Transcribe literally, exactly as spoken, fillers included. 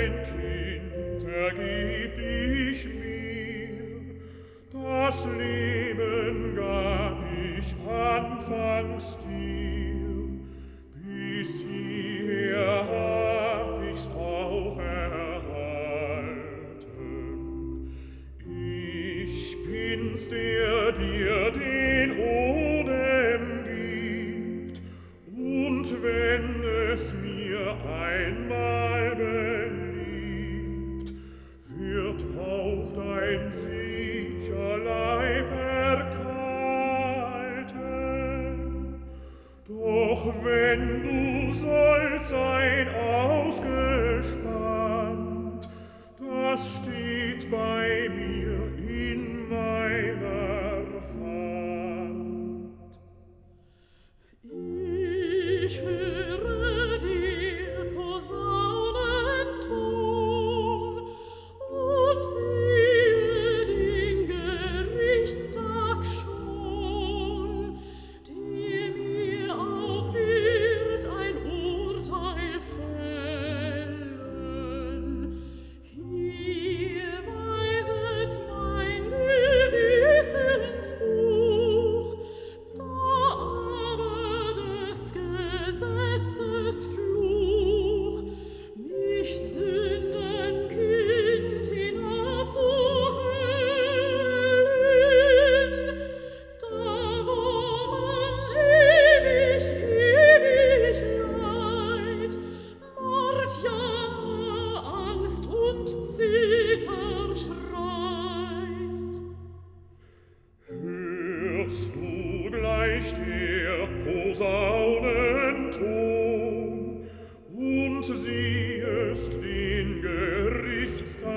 ein Kind, ergib dich mir. Das Leben gab ich anfangs dir, bis hierher hab ich's auch erhalten. Ich bin's, der dir den Odem gibt, und wenn es mir einmal beliebt, wird auch dein sicher Leib erkalten. Doch wenn du sollst sein ausgespannt, das steht bei mir in meiner Hand. Ich höre dir Posaunenton und sehe den Gerichtstag schon, der mir auch wird ein Urteil fällen. Hier weiset mein Gewissensbuch, da aber des Gesetzes Fluch mich Sündenkind hinabzuhellen, da wo man ewig, ewig Leid, Mord, Jammer, Angst und Zittern schreit. Hörst du gleich der Posaunenton und siehest den Gerichtstag